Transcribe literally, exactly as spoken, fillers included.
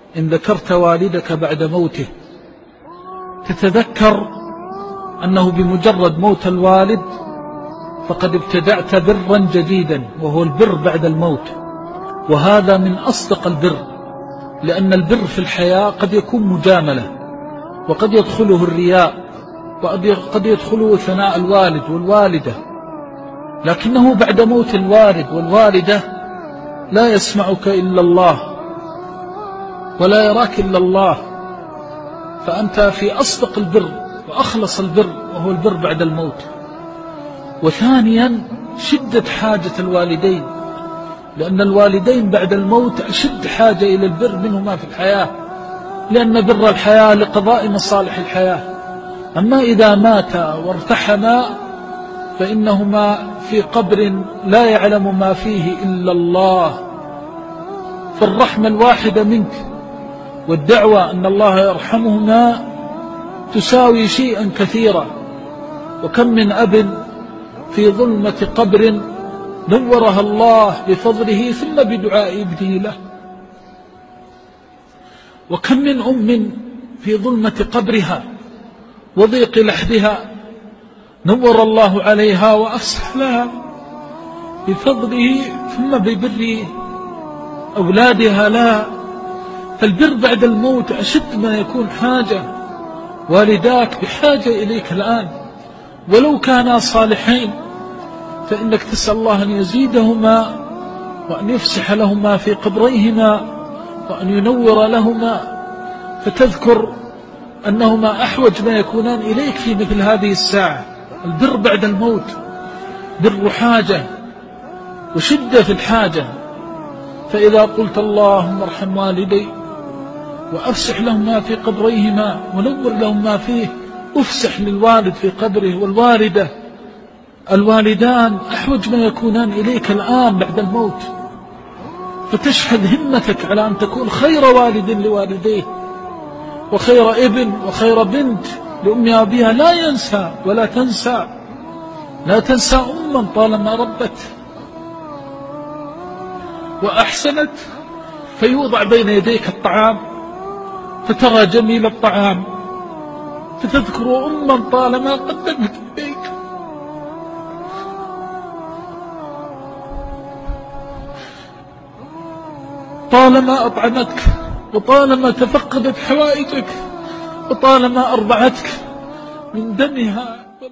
إن ذكرت والدك بعد موته تتذكر أنه بمجرد موت الوالد فقد ابتدعت برا جديدا، وهو البر بعد الموت. وهذا من أصدق البر، لأن البر في الحياة قد يكون مجاملة، وقد يدخله الرياء، وقد يدخله ثناء الوالد والوالدة، لكنه بعد موت الوالد والوالدة لا يسمعك إلا الله ولا يراك إلا الله، فأنت في أصدق البر وأخلص البر، وهو البر بعد الموت. وثانيا شدة حاجة الوالدين، لأن الوالدين بعد الموت أشد حاجة إلى البر منهما في الحياة، لأن بر الحياة لقضاء مصالح الحياة. أما إذا مات وارتحما فإنهما في قبر لا يعلم ما فيه إلا الله، فالرحمة الواحدة منك والدعوة أن الله يرحمهما تساوي شيئا كثيرا. وكم من أب في ظلمة قبر نورها الله بفضله ثم بدعاء ابنه له، وكم من أم في ظلمة قبرها وضيق لحدها نور الله عليها وأفسح لها بفضله ثم ببر أولادها لها. فالبر بعد الموت أشد ما يكون حاجة. والداك بحاجة إليك الآن، ولو كانا صالحين فإنك تسأل الله أن يزيدهما وأن يفسح لهما في قبريهما وأن ينور لهما، فتذكر أنهما أحوج ما يكونان إليك في مثل هذه الساعة. البر بعد الموت بر حاجة وشدة في الحاجة. فإذا قلت اللهم ارحم والدي وأفسح لهما في قبريهما ونور لهم ما فيه، أفسح للوالد في قبره والوالدة، الوالدان أحوج ما يكونان إليك الآن بعد الموت، فتشحذ همتك على أن تكون خير والد لوالديه وخير ابن وخير بنت لأم أبيها. لا ينسى ولا تنسى، لا تنسى أما طالما ربت وأحسنت، فيوضع بين يديك الطعام فترى جميل الطعام فتذكر أما طالما قدمت إليك، طالما أطعمتك وطالما تفقدت حوائجك وطالما أرضعتك من دمها.